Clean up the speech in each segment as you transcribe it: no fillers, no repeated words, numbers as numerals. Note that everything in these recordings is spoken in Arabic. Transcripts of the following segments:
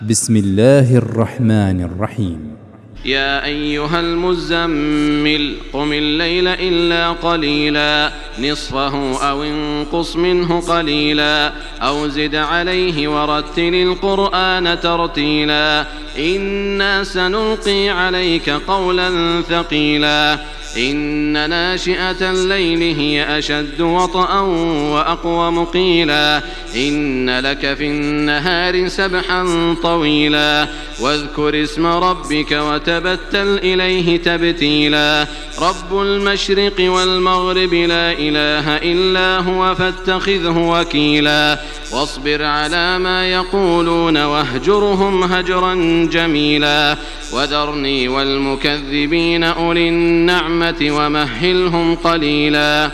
بسم الله الرحمن الرحيم. يا أيها المزمل قم الليل إلا قليلا نصفه أو انقص منه قليلا أو زد عليه ورتل القرآن ترتيلا إنا سنلقي عليك قولا ثقيلا إن ناشئة الليل هي أشد وطئا وأقوم قيلا إن لك في النهار سبحا طويلا واذكر اسم ربك وتبتل إليه تبتيلا رب المشرق والمغرب لا إله إلا هو فاتخذه وكيلا واصبر على ما يقولون واهجرهم هجرا جميلا وذرني والمكذبين أولي النعمة ومهلهم قليلا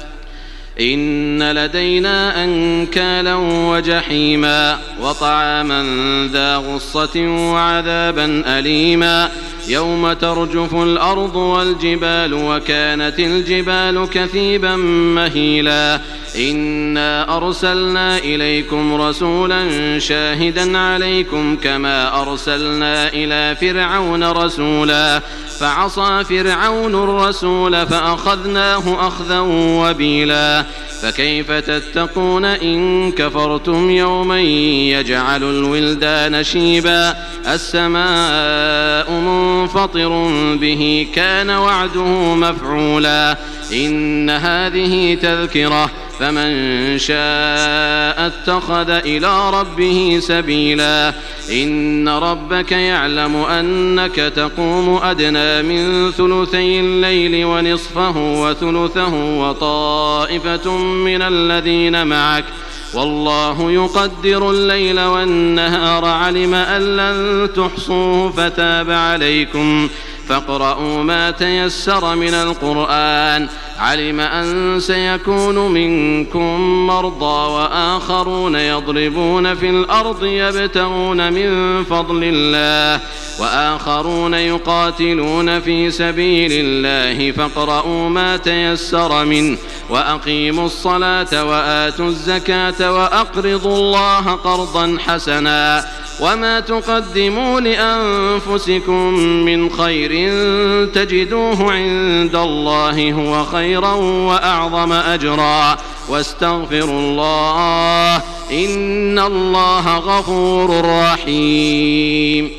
إن لدينا أنكالا وجحيما وطعاما ذا غصة وعذابا أليما يوم ترجف الأرض والجبال وكانت الجبال كثيبا مهيلا إنا أرسلنا إليكم رسولا شاهدا عليكم كما أرسلنا إلى فرعون رسولا فعصى فرعون الرسول فأخذناه أخذا وبيلا فكيف تتقون إن كفرتم يوما يجعل الولدان شيبا السماء منفطر به كان وعده مفعولا إن هذه تذكرة فمن شاء اتخذ إلى ربه سبيلا إن ربك يعلم أنك تقوم أدنى من ثلثي الليل ونصفه وثلثه وطائفة من الذين معك والله يقدر الليل والنهار علم أن لن تحصوه فتاب عليكم فاقرؤوا ما تيسر من القرآن علم أن سيكون منكم مرضى وآخرون يضربون في الأرض يبتغون من فضل الله وآخرون يقاتلون في سبيل الله فاقرؤوا ما تيسر منه وأقيموا الصلاة وآتوا الزكاة وأقرضوا الله قرضا حسنا وما تقدموا لأنفسكم من خير تجدوه عند الله هو خيرا وأعظم أجرا واستغفروا الله إن الله غفور رحيم.